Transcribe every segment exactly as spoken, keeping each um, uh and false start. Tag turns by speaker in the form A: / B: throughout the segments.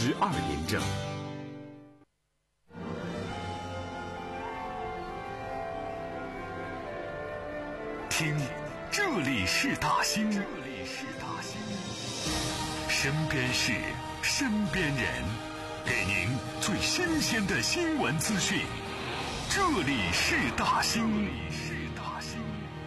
A: 十二年整。听，这里是大兴，这里是大兴，身边事，身边人，给您最新鲜的新闻资讯。这里是大兴，这里是大兴。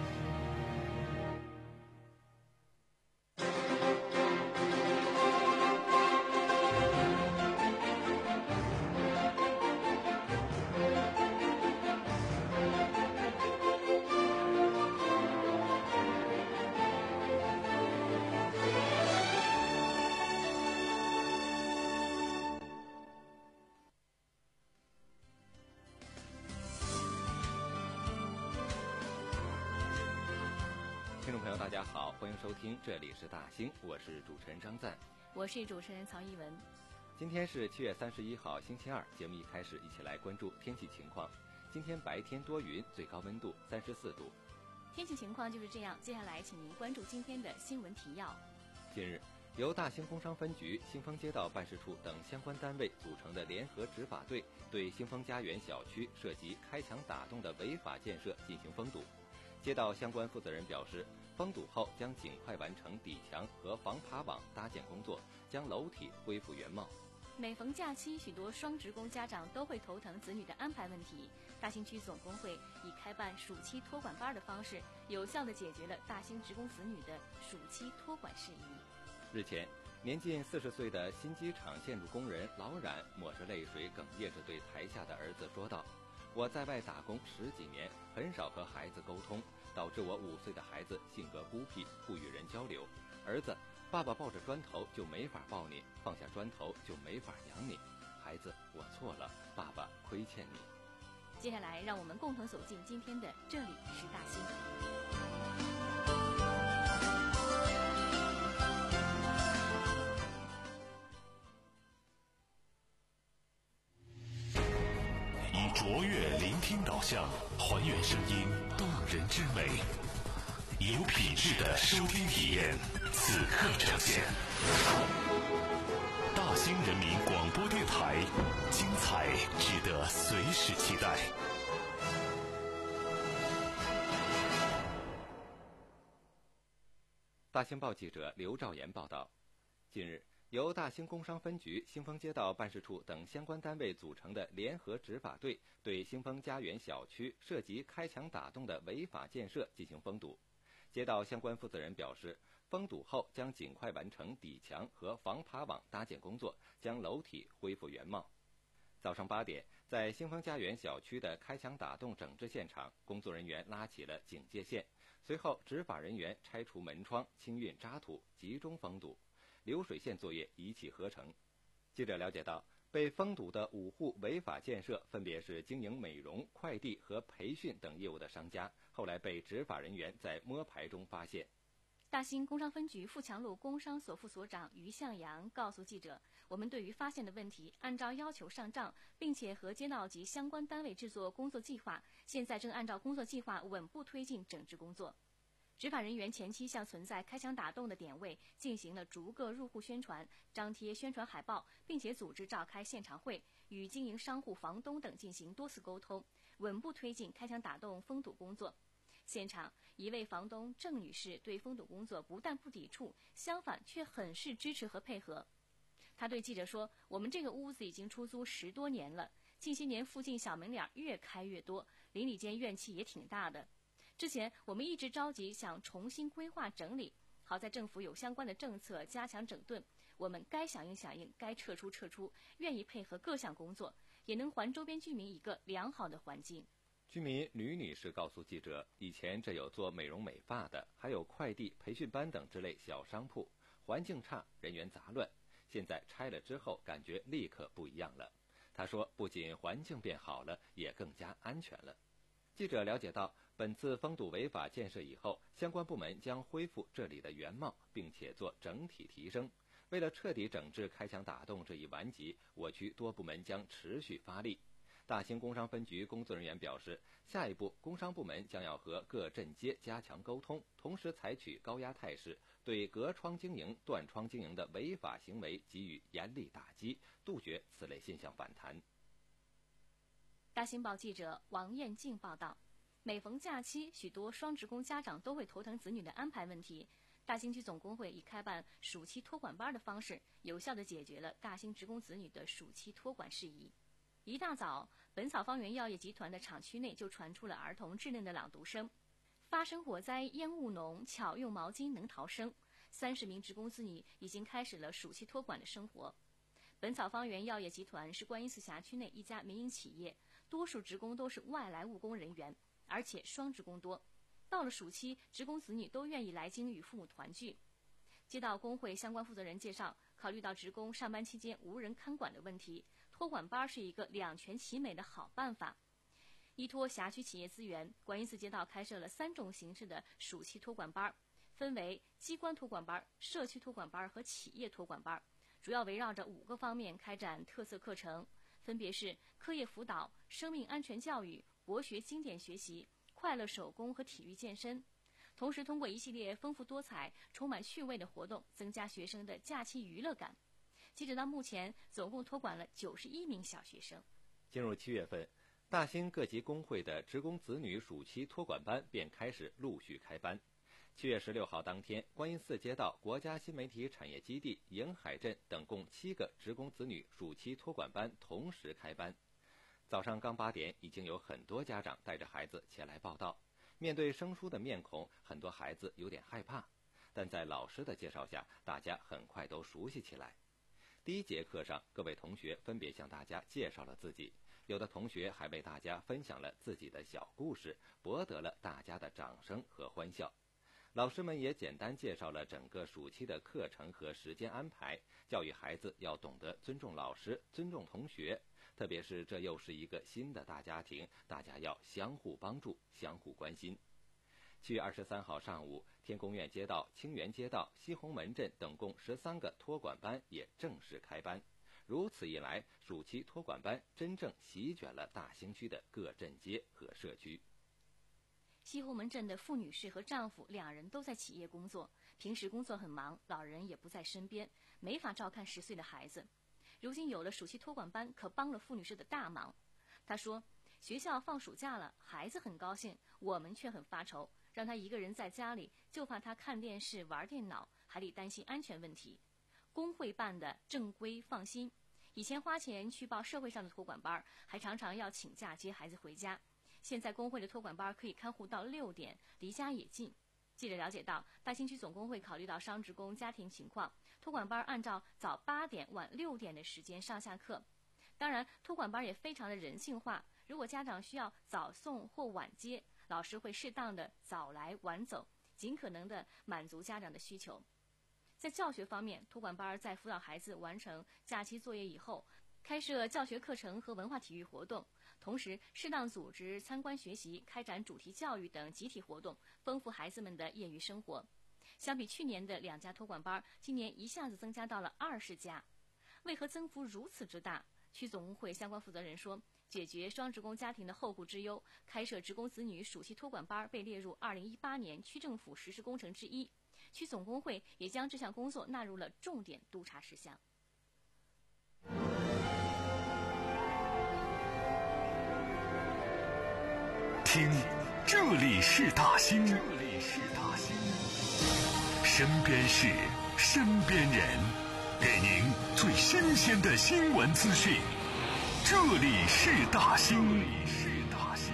B: 听众朋友大家好，欢迎收听这里是大兴，我是主持人张赞，
C: 我是主持人曹一文。
B: 今天是七月三十一号星期二，节目一开始一起来关注天气情况。今天白天多云，最高温度三十四度。
C: 天气情况就是这样，接下来请您关注今天的新闻提要。
B: 近日，由大兴工商分局、兴丰街道办事处等相关单位组成的联合执法队，对兴丰家园小区涉及开墙打洞的违法建设进行封堵。街道相关负责人表示，封堵后将尽快完成底墙和防爬网搭建工作，将楼体恢复原貌。
C: 每逢假期，许多双职工家长都会头疼子女的安排问题。大兴区总工会以开办暑期托管班的方式，有效地解决了大兴职工子女的暑期托管事宜。
B: 日前，年近四十岁的新机场建筑工人老冉抹着泪水，哽咽着对台下的儿子说道：“我在外打工十几年，很少和孩子沟通，导致我五岁的孩子性格孤僻，不与人交流。儿子，爸爸抱着砖头就没法抱你，放下砖头就没法养你。孩子，我错了，爸爸亏欠你。”
C: 接下来，让我们共同走进今天的这里是大兴。
A: 以卓越聆听导向，还原声音动人之美，有品质的收听体验，此刻呈现。大兴人民广播电台，精彩值得随时期待。
B: 大兴报记者刘兆岩报道，近日，由大兴工商分局、兴丰街道办事处等相关单位组成的联合执法队，对兴丰家园小区涉及开墙打洞的违法建设进行封堵。街道相关负责人表示，封堵后将尽快完成底墙和防爬网搭建工作，将楼体恢复原貌。早上八点，在兴丰家园小区的开墙打洞整治现场，工作人员拉起了警戒线，随后执法人员拆除门窗、清运渣土，集中封堵。流水线作业一气呵成。记者了解到，被封堵的五户违法建设分别是经营美容、快递和培训等业务的商家，后来被执法人员在摸排中发现。
C: 大兴工商分局富强路工商所副所长于向阳告诉记者，我们对于发现的问题按照要求上账，并且和街道及相关单位制作工作计划，现在正按照工作计划稳步推进整治工作。执法人员前期向存在开墙打洞的点位进行了逐个入户宣传，张贴宣传海报，并且组织召开现场会，与经营商户、房东等进行多次沟通，稳步推进开墙打洞封堵工作。现场，一位房东郑女士对封堵工作不但不抵触，相反却很是支持和配合。她对记者说：“我们这个屋子已经出租十多年了，近些年附近小门脸越开越多，邻里间怨气也挺大的。之前我们一直着急想重新规划整理，好在政府有相关的政策加强整顿，我们该响应响应，该撤出撤出，愿意配合各项工作，也能还周边居民一个良好的环境。”
B: 居民吕女士告诉记者，以前这有做美容美发的，还有快递、培训班等之类小商铺，环境差，人员杂乱，现在拆了之后感觉立刻不一样了。她说，不仅环境变好了，也更加安全了。记者了解到，本次封堵违法建设以后，相关部门将恢复这里的原貌，并且做整体提升。为了彻底整治开墙打洞这一顽疾，我区多部门将持续发力。大兴工商分局工作人员表示，下一步工商部门将要和各镇街加强沟通，同时采取高压态势， 对隔窗经营、断窗经营的违法行为给予严厉打击，杜绝此类现象反弹。
C: 大新报记者王艳静报道，每逢假期，许多双职工家长都会头疼子女的安排问题。大兴区总工会以开办暑期托管班的方式，有效地解决了大兴职工子女的暑期托管事宜。一大早，本草方圆药业集团的厂区内就传出了儿童稚嫩的朗读声。发生火灾烟雾浓，巧用毛巾能逃生。三十名职工子女已经开始了暑期托管的生活。本草方圆药业集团是观音寺辖区内一家民营企业，多数职工都是外来务工人员，而且双职工多。到了暑期，职工子女都愿意来京与父母团聚。接到工会相关负责人介绍，考虑到职工上班期间无人看管的问题，托管班是一个两全其美的好办法。依托辖区企业资源，观音寺街道开设了三种形式的暑期托管班，分为机关托管班、社区托管班和企业托管班，主要围绕着五个方面开展特色课程，分别是课业辅导、生命安全教育、国学经典学习、快乐手工和体育健身。同时通过一系列丰富多彩、充满趣味的活动，增加学生的假期娱乐感。截止到目前，总共托管了九十一名小学生。
B: 进入七月份，大兴各级工会的职工子女暑期托管班便开始陆续开班。七月十六号当天，观音寺街道国家新媒体产业基地、迎海镇等共七个职工子女暑期托管班同时开班。早上刚八点，已经有很多家长带着孩子前来报到。面对生疏的面孔，很多孩子有点害怕，但在老师的介绍下，大家很快都熟悉起来。第一节课上，各位同学分别向大家介绍了自己，有的同学还为大家分享了自己的小故事，博得了大家的掌声和欢笑。老师们也简单介绍了整个暑期的课程和时间安排，教育孩子要懂得尊重老师、尊重同学，特别是这又是一个新的大家庭，大家要相互帮助、相互关心。七月二十三号上午，天宫院街道、清源街道、西红门镇等共十三个托管班也正式开班。如此一来，暑期托管班真正席卷了大兴区的各镇街和社区。
C: 西红门镇的傅女士和丈夫两人都在企业工作，平时工作很忙，老人也不在身边，没法照看十岁的孩子。如今有了暑期托管班，可帮了傅女士的大忙。她说，学校放暑假了，孩子很高兴，我们却很发愁，让他一个人在家里，就怕他看电视玩电脑，还得担心安全问题。工会办的正规放心，以前花钱去报社会上的托管班，还常常要请假接孩子回家。现在工会的托管班可以看护到六点，离家也近。记者了解到，大兴区总工会考虑到双职工家庭情况，托管班按照早八点晚六点的时间上下课。当然，托管班也非常的人性化，如果家长需要早送或晚接，老师会适当的早来晚走，尽可能的满足家长的需求。在教学方面，托管班在辅导孩子完成假期作业以后，开设教学课程和文化体育活动，同时适当组织参观学习、开展主题教育等集体活动，丰富孩子们的业余生活。相比去年的两家托管班，今年一下子增加到了二十家。为何增幅如此之大？区总工会相关负责人说，解决双职工家庭的后顾之忧，开设职工子女暑期托管班被列入二零一八年区政府实施工程之一，区总工会也将这项工作纳入了重点督查事项。
A: 听，这里是大兴，这里是大兴，身边事，身边人，给您最新鲜的新闻资讯。这里是大兴，这里是大兴。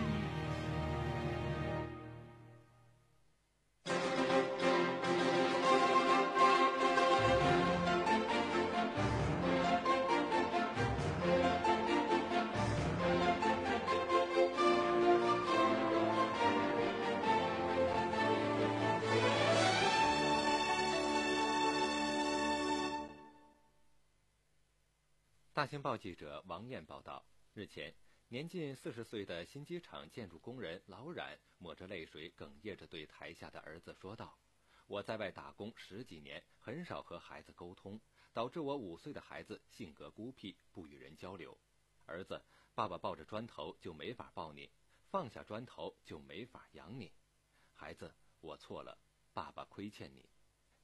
B: 大兴报记者王艳报道，日前，年近四十岁的新机场建筑工人老冉抹着泪水，哽咽着对台下的儿子说道：“我在外打工十几年，很少和孩子沟通，导致我五岁的孩子性格孤僻，不与人交流。儿子，爸爸抱着砖头就没法抱你，放下砖头就没法养你。孩子，我错了，爸爸亏欠你。”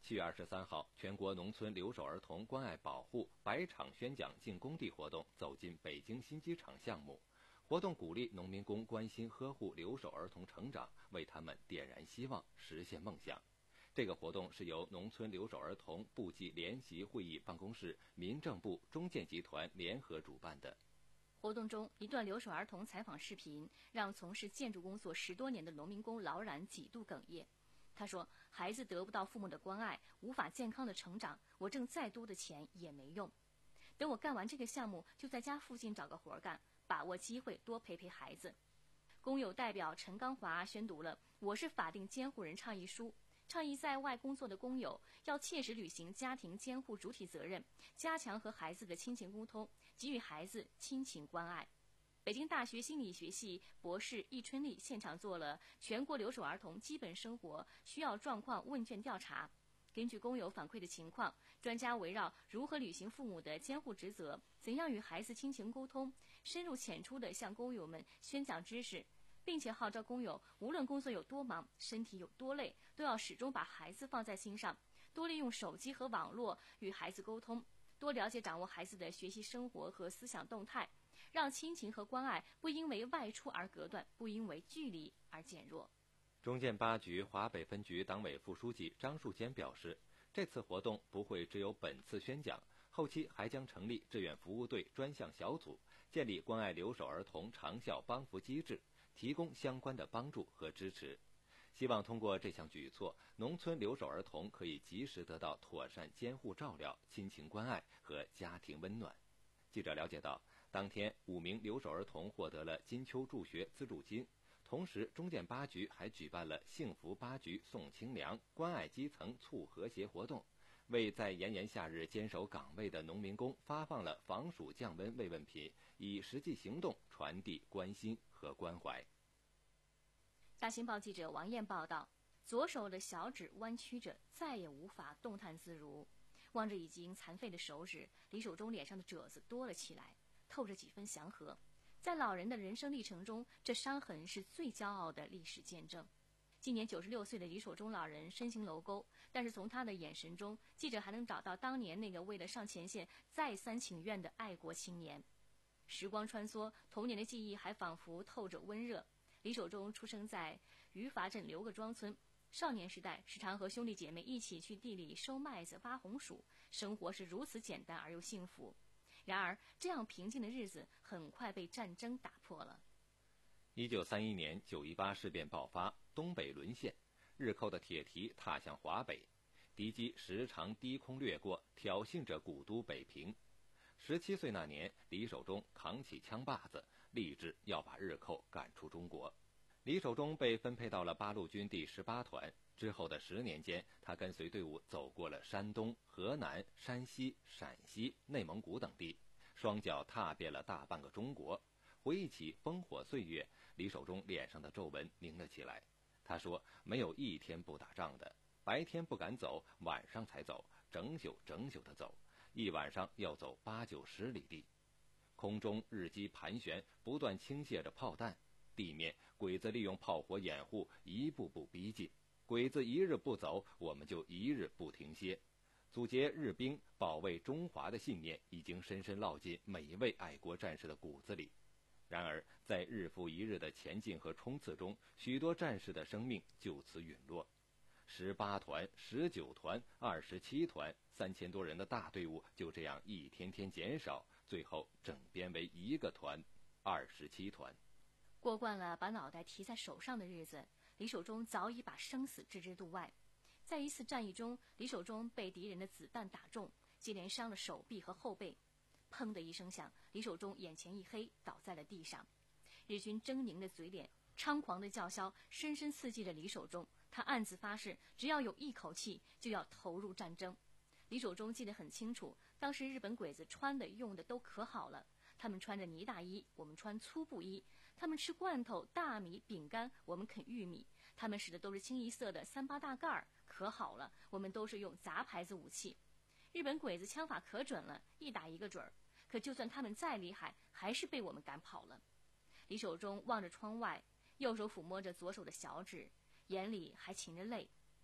B: 七月二十三号，全国农村留守儿童关爱保护百场宣讲进工地活动走进北京新机场项目。活动鼓励农民工关心呵护留守儿童成长，为他们点燃希望，实现梦想。这个活动是由农村留守儿童部级联席会议办公室、民政部、中建集团联合主办的。
C: 活动中，一段留守儿童采访视频让从事建筑工作十多年的农民工劳然几度哽咽。他说：“孩子得不到父母的关爱，无法健康的成长，我挣再多的钱也没用。等我干完这个项目，就在家附近找个活干，把握机会多陪陪孩子。”工友代表陈刚华宣读了《我是法定监护人倡议书》，倡议在外工作的工友要切实履行家庭监护主体责任，加强和孩子的亲情沟通，给予孩子亲情关爱。北京大学心理学系博士易春丽现场做了全国留守儿童基本生活需要状况问卷调查。根据工友反馈的情况，专家围绕如何履行父母的监护职责，怎样与孩子亲情沟通，深入浅出地向工友们宣讲知识，并且号召工友无论工作有多忙，身体有多累，都要始终把孩子放在心上，多利用手机和网络与孩子沟通，多了解掌握孩子的学习生活和思想动态，让亲情和关爱不因为外出而隔断，不因为距离而减弱。
B: 中建八局华北分局党委副书记张树坚表示，这次活动不会只有本次宣讲，后期还将成立志愿服务队专项小组，建立关爱留守儿童长效帮扶机制，提供相关的帮助和支持。希望通过这项举措，农村留守儿童可以及时得到妥善监护照料、亲情关爱和家庭温暖。记者了解到，当天五名留守儿童获得了金秋助学资助金，同时中建八局还举办了幸福八局送清凉、关爱基层促和谐活动，为在炎炎夏日坚守岗位的农民工发放了防暑降温慰问品，以实际行动传递关心和关怀。
C: 大新报记者王艳报道，左手的小指弯曲着，再也无法动弹自如。望着已经残废的手指，李守忠脸上的褶子多了起来，透着几分祥和。在老人的人生历程中，这伤痕是最骄傲的历史见证。今年九十六岁的李守忠老人身形镂沟，但是从他的眼神中，记者还能找到当年那个为了上前线再三请愿的爱国青年。时光穿梭，童年的记忆还仿佛透着温热。李守忠出生在余法镇刘各庄村，少年时代时常和兄弟姐妹一起去地里收麦子、挖红薯，生活是如此简单而又幸福。然而，这样平静的日子很快被战争打破了。
B: 一九三一年九一八事变爆发，东北沦陷，日寇的铁蹄踏向华北，敌机时常低空掠过，挑衅着古都北平。十七岁那年，李守忠扛起枪把子，立志要把日寇赶出中国。李守忠被分配到了八路军第十八团，之后的十年间，他跟随队伍走过了山东、河南、山西、陕西、内蒙古等地，双脚踏遍了大半个中国。回忆起烽火岁月，李守忠脸上的皱纹凝了起来。他说：“没有一天不打仗的，白天不敢走，晚上才走，整宿整宿的走，一晚上要走八九十里地。空中日机盘旋，不断倾泻着炮弹。地面鬼子利用炮火掩护，一步步逼近。鬼子一日不走，我们就一日不停歇。阻截日兵保卫中华的信念已经深深烙进每一位爱国战士的骨子里。然而，在日复一日的前进和冲刺中，许多战士的生命就此陨落。十八团、十九团、二十七团，三千多人的大队伍就这样一天天减少，最后整编为一个团，二十七团。
C: 过惯了把脑袋提在手上的日子，李守忠早已把生死置之度外。在一次战役中，李守忠被敌人的子弹打中，接连伤了手臂和后背。砰的一声响，李守忠眼前一黑，倒在了地上。日军狰狞的嘴脸、猖狂的叫嚣，深深刺激着李守忠。他暗自发誓，只要有一口气，就要投入战争。李守忠记得很清楚，当时日本鬼子穿的用的都可好了。他们穿着呢大衣，我们穿粗布衣；他们吃罐头、大米、饼干，我们啃玉米；他们使的都是清一色的三八大盖儿，可好了，我们都是用杂牌子武器。日本鬼子枪法可准了，一打一个准儿。可就算他们再厉害，还是被我们赶跑了。李守忠望着窗外，右手抚摸着左手的小指，眼里还噙着泪。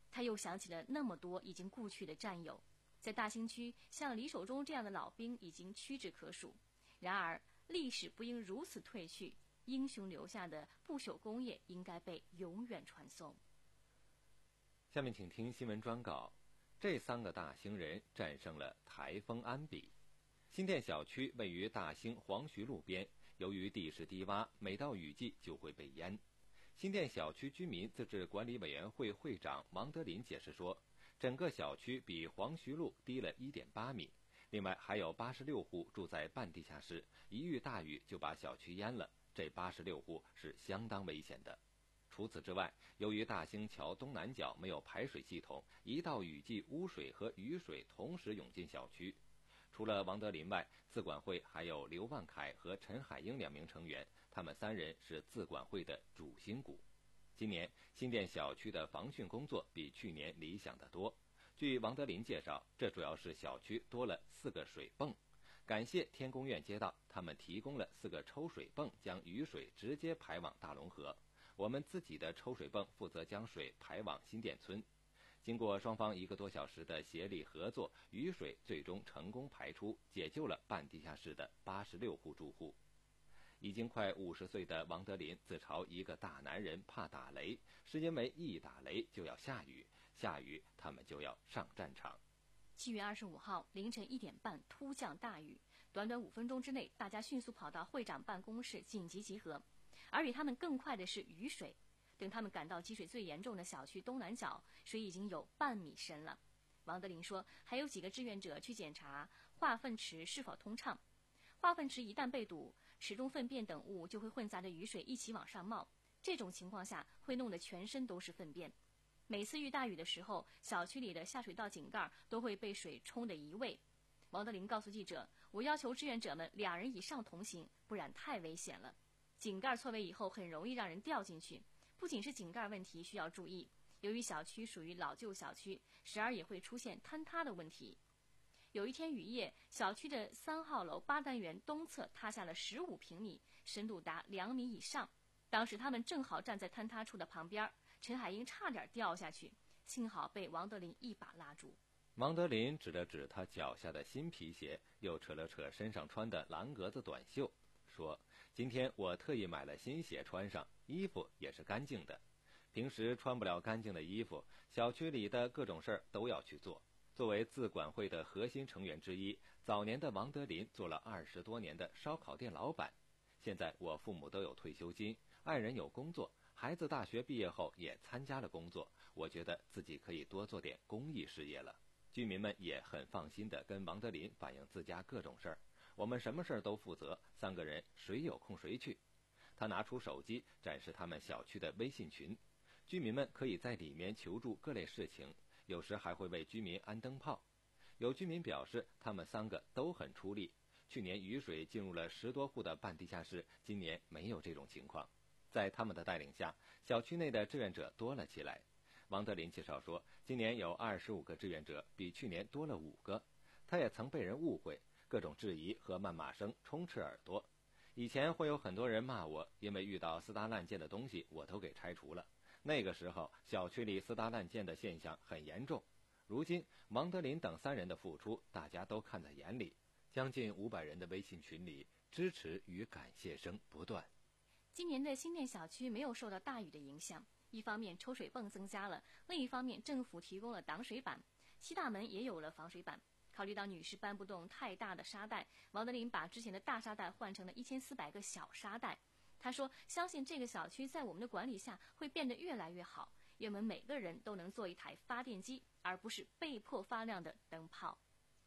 C: 他又想起了那么多已经故去的战友，在大兴区，像李守忠这样的老兵已经屈指可数。然而，历史不应如此褪去，英雄留下的不朽功业应该被永远传颂。
B: 下面请听新闻专稿：这三个大兴人战胜了台风安比。新店小区位于大兴黄徐路边，由于地势低洼，每到雨季就会被淹。新店小区居民自治管理委员会会长王德林解释说，整个小区比黄徐路低了 一点八米，另外还有八十六户住在半地下室，一遇大雨就把小区淹了，这八十六户是相当危险的。除此之外，由于大兴桥东南角没有排水系统，一到雨季，污水和雨水同时涌进小区。除了王德林外，自管会还有刘万凯和陈海英两名成员，他们三人是自管会的主心骨。今年新店小区的防汛工作比去年理想得多。据王德林介绍，这主要是小区多了四个水泵，感谢天宫院街道，他们提供了四个抽水泵，将雨水直接排往大龙河。我们自己的抽水泵负责将水排往新店村。经过双方一个多小时的协力合作，雨水最终成功排出，解救了半地下室的八十六户住户。已经快五十岁的王德林自嘲一个大男人怕打雷，是因为一打雷就要下雨，下雨他们就要上战场。
C: 七月二十五号凌晨一点半突降大雨，短短五分钟之内，大家迅速跑到会长办公室紧急集合。而比他们更快的是雨水。等他们赶到积水最严重的小区东南角，水已经有半米深了。王德林说，还有几个志愿者去检查化粪池是否通畅。化粪池一旦被堵，池中粪便等物就会混杂着雨水一起往上冒，这种情况下会弄得全身都是粪便。每次遇大雨的时候，小区里的下水道井盖都会被水冲得移位。王德林告诉记者，我要求志愿者们两人以上同行，不然太危险了。井盖错位以后很容易让人掉进去，不仅是井盖问题需要注意，由于小区属于老旧小区，时而也会出现坍塌的问题。有一天雨夜，小区的三号楼八单元东侧塌下了十五平米，深度达两米以上。当时他们正好站在坍塌处的旁边，陈海英差点掉下去，幸好被王德林一把拉住。
B: 王德林指了指他脚下的新皮鞋，又扯了扯身上穿的蓝格子短袖，说：“今天我特意买了新鞋穿上，衣服也是干净的。平时穿不了干净的衣服，小区里的各种事儿都要去做。”作为自管会的核心成员之一，早年的王德林做了二十多年的烧烤店老板。现在我父母都有退休金，爱人有工作，孩子大学毕业后也参加了工作，我觉得自己可以多做点公益事业了。居民们也很放心地跟王德林反映自家各种事儿，我们什么事儿都负责，三个人谁有空谁去。他拿出手机展示他们小区的微信群，居民们可以在里面求助各类事情，有时还会为居民安灯泡。有居民表示他们三个都很出力，去年雨水进入了十多户的半地下室，今年没有这种情况。在他们的带领下，小区内的志愿者多了起来。王德林介绍说，今年有二十五个志愿者，比去年多了五个。他也曾被人误会，各种质疑和谩骂声充斥耳朵。以前会有很多人骂我，因为遇到私搭滥建的东西我都给拆除了。那个时候小区里私搭滥建的现象很严重。如今王德林等三人的付出大家都看在眼里，将近五百人的微信群里，支持与感谢声不断。
C: 今年的新店小区没有受到大雨的影响，一方面抽水泵增加了，另一方面政府提供了挡水板，西大门也有了防水板。考虑到女士搬不动太大的沙袋，王德林把之前的大沙袋换成了一千四百个小沙袋。他说，相信这个小区在我们的管理下会变得越来越好，愿我们每个人都能做一台发电机，而不是被迫发亮的灯泡。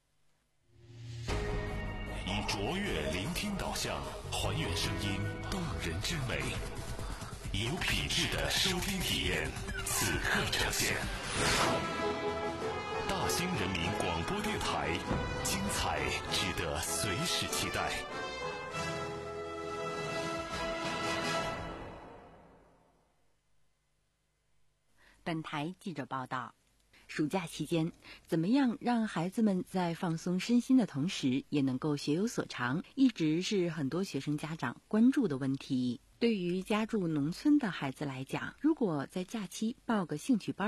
A: 以卓越聆听导向，还原声音动人之美，有品质的收听体验，此刻呈现。大兴人民广播电台，精彩值得随时期待。
D: 本台记者报道，暑假期间，怎么样让孩子们在放松身心的同时，也能够学有所长，一直是很多学生家长关注的问题。对于家住农村的孩子来讲，如果在假期报个兴趣班，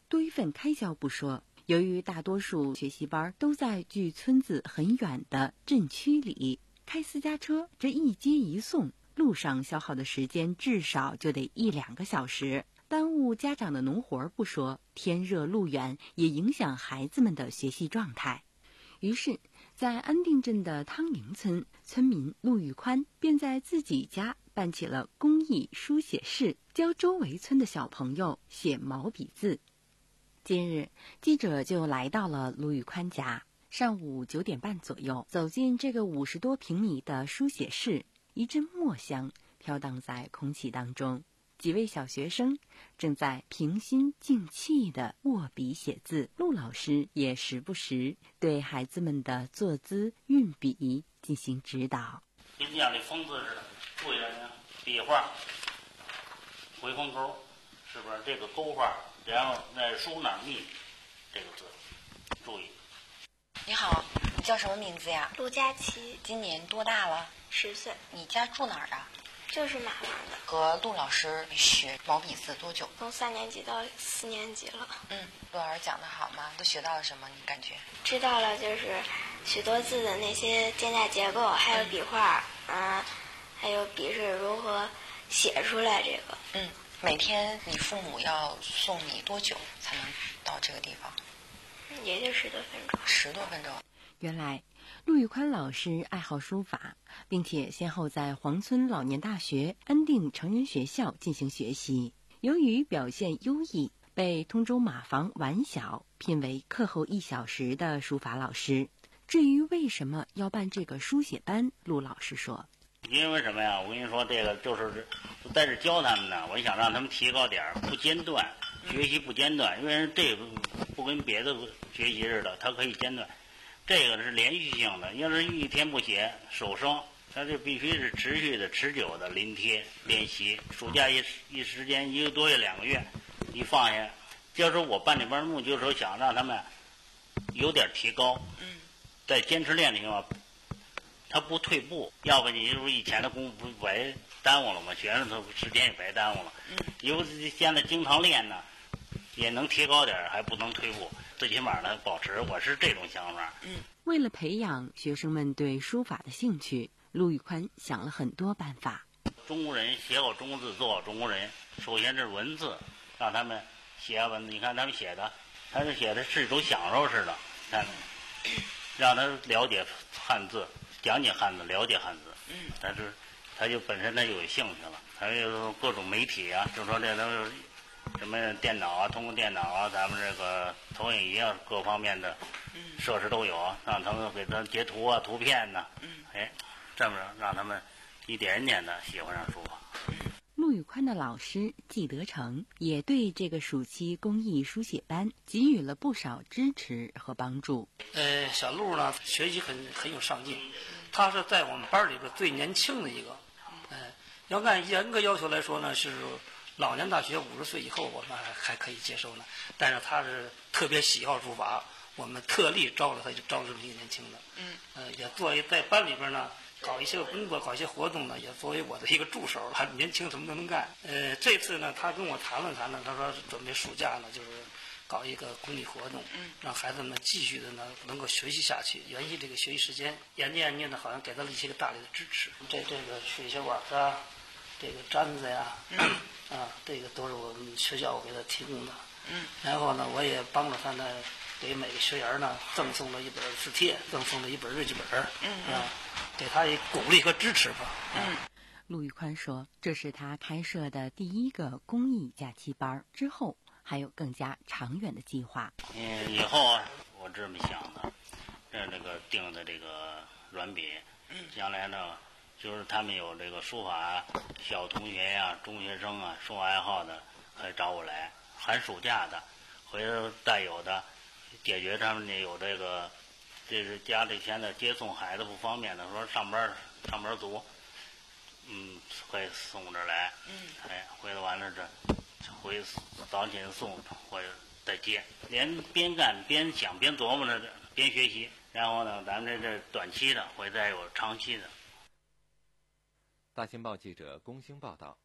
D: 多一份开销不说，由于大多数学习班都在距村子很远的镇区里，开私家车这一接一送，路上消耗的时间至少就得一两个小时，耽误家长的农活不说，天热路远也影响孩子们的学习状态。于是在安定镇的汤营村，村民陆玉宽便在自己家办起了公益书写室，教周围村的小朋友写毛笔字。今日记者就来到了陆玉宽家，上午九点半左右，走进这个五十多平米的书写室，一阵墨香飘荡在空气当中，几位小学生正在平心静气地握笔写字，陆老师也时不时对孩子们的坐姿运笔进行指导。
E: 跟家里风字似的，注意了呢，笔画、回风钩，是不是这个勾画？然后在书哪密这个字，注意。
F: 你好，你叫什么名字呀？
G: 陆佳琪，
F: 今年多大了？
G: 十岁。
F: 你家住哪儿啊？
G: 就是马王的。
F: 和陆老师学毛笔字多久？
G: 从三年级到四年级了。
F: 嗯，陆老师讲的好吗？都学到了什么？你感觉？
G: 知道了，就是许多字的那些间架结构，还有笔画，嗯、呃，还有笔是如何写出来这个。
F: 嗯，每天你父母要送你多久才能到这个地方？
G: 也就十多分钟。
F: 十多分钟。
D: 原来陆玉宽老师爱好书法，并且先后在黄村老年大学、安定成人学校进行学习。由于表现优异，被通州马房晚小聘为课后一小时的书法老师。至于为什么要办这个书写班，陆老师说：
E: 因为什么呀？我跟你说，这个就是在这教他们呢，我想让他们提高点儿，不间断，学习不间断。因为这个不跟别的学习似的，它可以间断。这个是连续性的，要是一天不写手生，它这必须是持续的、持久的临帖练习。暑假一一时间一个多月、两个月，一放下，就是说我办这班目，就是说想让他们有点提高，再坚持练的情况，他不退步。要不你就是以前的功夫不白耽误了吗？学生他时间也白耽误了。有现在经常练呢，也能提高点，还不能退步。最起码呢，保持，我是这种想法。
D: 嗯，为了培养学生们对书法的兴趣，陆玉宽想了很多办法。
E: 中国人写好中国字，做好中国人。首先是文字，让他们写文字。你看他们写的，他是写的是一种享受似的，看，让他了解汉字，讲解汉字，了解汉字。嗯，但是他就本身他有兴趣了，还有各种媒体啊，就说这都是。什么电脑啊，通过电脑啊，咱们这个投影仪啊，各方面的设施都有，让他们给他截图啊、图片呢、啊，哎，这么让他们一点一点的喜欢上书法。
D: 陆玉宽的老师季德成也对这个暑期公益书写班给予了不少支持和帮助。
H: 呃，小陆呢，学习很很有上进，他是在我们班里边最年轻的一个。呃，要按严格要求来说呢，是。老年大学五十岁以后，我们还可以接受呢。但是他是特别喜好书法，我们特例招了他，就招这么一个年轻的。嗯，呃，也作为在班里边呢，搞一些工作，搞一些活动呢，也作为我的一个助手。他年轻，什么都能干。呃，这次呢，他跟我谈了谈呢，他说准备暑假呢，就是搞一个公益活动，嗯，让孩子们继续的呢能够学习下去，延续这个学习时间。研究研究呢，好像给他了一些个大力的支持。这这个水血管啊，这个毡子呀。嗯啊，这个都是我们学校给他提供的。嗯，然后呢，我也帮着他呢，给每个学员呢赠送了一本字帖，赠送了一本日记本。嗯啊，给他一鼓励和支持吧。嗯，
D: 陆玉宽说，这是他开设的第一个公益假期班，之后还有更加长远的计划。
E: 嗯，以后啊，我这么想的，这这个定的这个软笔，嗯，将来呢。就是他们有这个书法小同学呀、啊、中学生啊，书法爱好的，可以找我来。寒暑假的，回头带有的，解决他们有这个，这是家里现在接送孩子不方便的，说上班上班族，嗯，会送这来。嗯，哎，回头完了这，回早起送或者再接，连边干边想边琢磨着边学习，然后呢，咱们这这短期的，会再有长期的。
B: 大新报记者龚兴报道，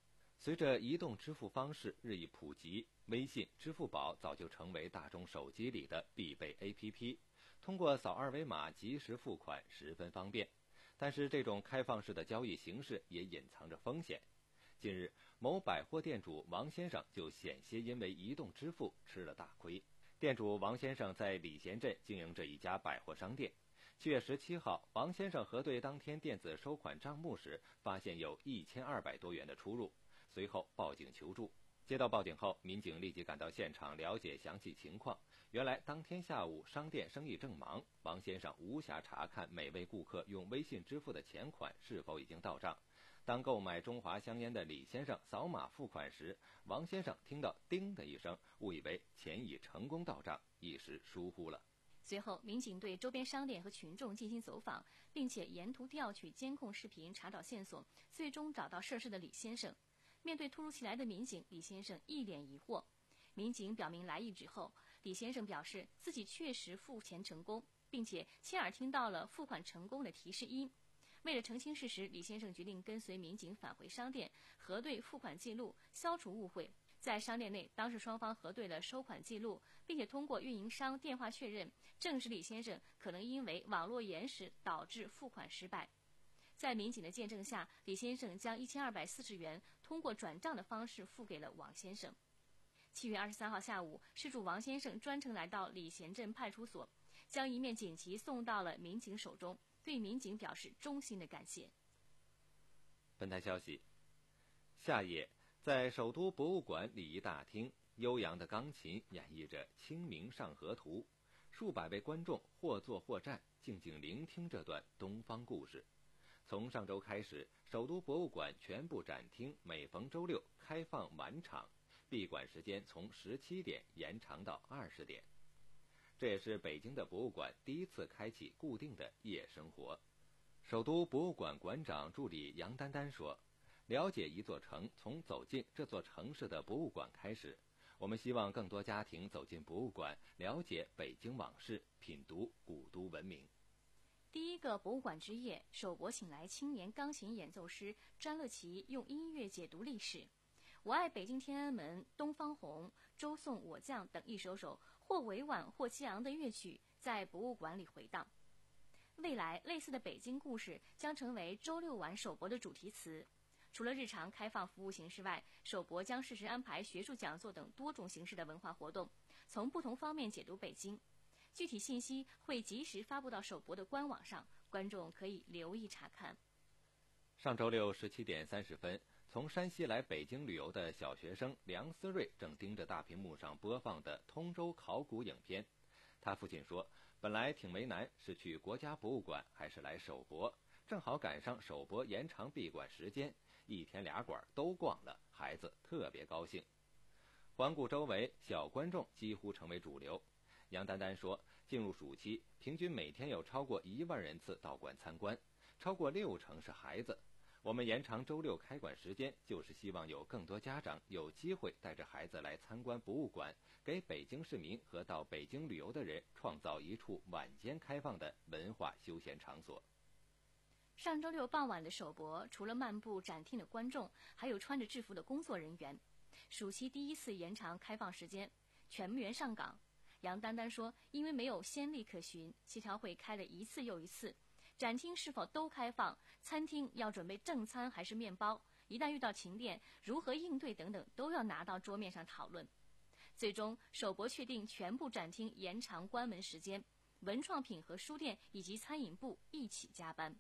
B: 随着移动支付方式日益普及，微信、支付宝早就成为大众手机里的必备 A P P， 通过扫二维码及时付款十分方便。但是这种开放式的交易形式也隐藏着风险。近日，某百货店主王先生就险些因为移动支付吃了大亏。店主王先生在礼贤镇经营着一家百货商店。七月十七号，王先生核对当天电子收款账目时，发现有一千二百多元的出入，随后报警求助。接到报警后，民警立即赶到现场了解详细情况。原来当天下午商店生意正忙，王先生无暇查看每位顾客用微信支付的钱款是否已经到账。当购买中华香烟的李先生扫码付款时，王先生听到叮的一声，误以为钱已成功到账，一时疏忽了。
C: 随后，民警对周边商店和群众进行走访，并且沿途调取监控视频查找线索，最终找到涉事的李先生。面对突如其来的民警，李先生一脸疑惑。民警表明来意之后，李先生表示自己确实付钱成功，并且亲耳听到了付款成功的提示音。为了澄清事实，李先生决定跟随民警返回商店，核对付款记录，消除误会。在商店内，当事双方核对了收款记录，并且通过运营商电话确认，证实李先生可能因为网络延时导致付款失败。在民警的见证下，李先生将一千二百四十元通过转账的方式付给了王先生。七月二十三号下午，事主王先生专程来到礼贤镇派出所，将一面锦旗送到了民警手中，对民警表示衷心的感谢。
B: 本台消息，夏夜，在首都博物馆礼仪大厅，悠扬的钢琴演绎着《清明上河图》，数百位观众或坐或站，静静聆听这段东方故事。从上周开始，首都博物馆全部展厅每逢周六开放晚场，闭馆时间从十七点延长到二十点。这也是北京的博物馆第一次开启固定的夜生活。首都博物馆馆长助理杨丹丹说，了解一座城从走进这座城市的博物馆开始，我们希望更多家庭走进博物馆，了解北京往事，品读古都文明。
C: 第一个博物馆之夜，首博请来青年钢琴演奏师詹乐琪，用音乐解读历史。我爱北京天安门、东方红、周颂我将等一首首或委婉或激昂的乐曲在博物馆里回荡。未来类似的北京故事将成为周六晚首博的主题词。除了日常开放服务形式外，首博将适时安排学术讲座等多种形式的文化活动，从不同方面解读北京。具体信息会及时发布到首博的官网上，观众可以留意查看。
B: 上周六十七点三十分，从山西来北京旅游的小学生梁思睿正盯着大屏幕上播放的通州考古影片。他父亲说，本来挺为难，是去国家博物馆还是来首博，正好赶上首博延长闭馆时间，一天俩馆都逛了，孩子特别高兴。环顾周围，小观众几乎成为主流。杨丹丹说，进入暑期，平均每天有超过一万人次到馆参观，超过六成是孩子。我们延长周六开馆时间，就是希望有更多家长有机会带着孩子来参观博物馆，给北京市民和到北京旅游的人创造一处晚间开放的文化休闲场所。
C: 上周六傍晚的首博，除了漫步展厅的观众，还有穿着制服的工作人员。暑期第一次延长开放时间，全员上岗。杨丹丹说，因为没有先例可循，协调会开了一次又一次，展厅是否都开放，餐厅要准备正餐还是面包，一旦遇到停电如何应对等等，都要拿到桌面上讨论。最终首博确定全部展厅延长关门时间，文创品和书店以及餐饮部一起加班。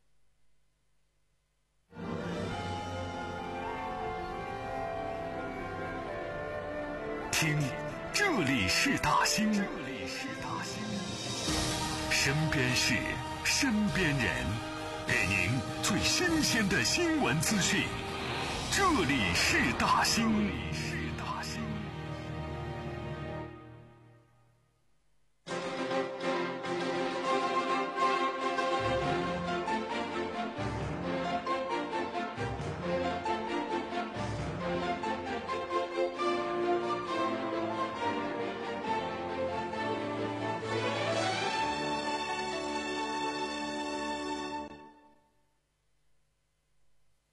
A: 听，这里是大兴，这里是大兴，身边事，身边人，给您最新鲜的新闻资讯。这里是大兴，这里是大兴。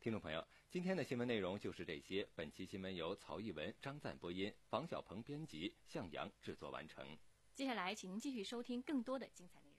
B: 听众朋友，今天的新闻内容就是这些。本期新闻由曹一文、张赞播音，房小鹏编辑，向阳制作完成。
C: 接下来，请您继续收听更多的精彩内容。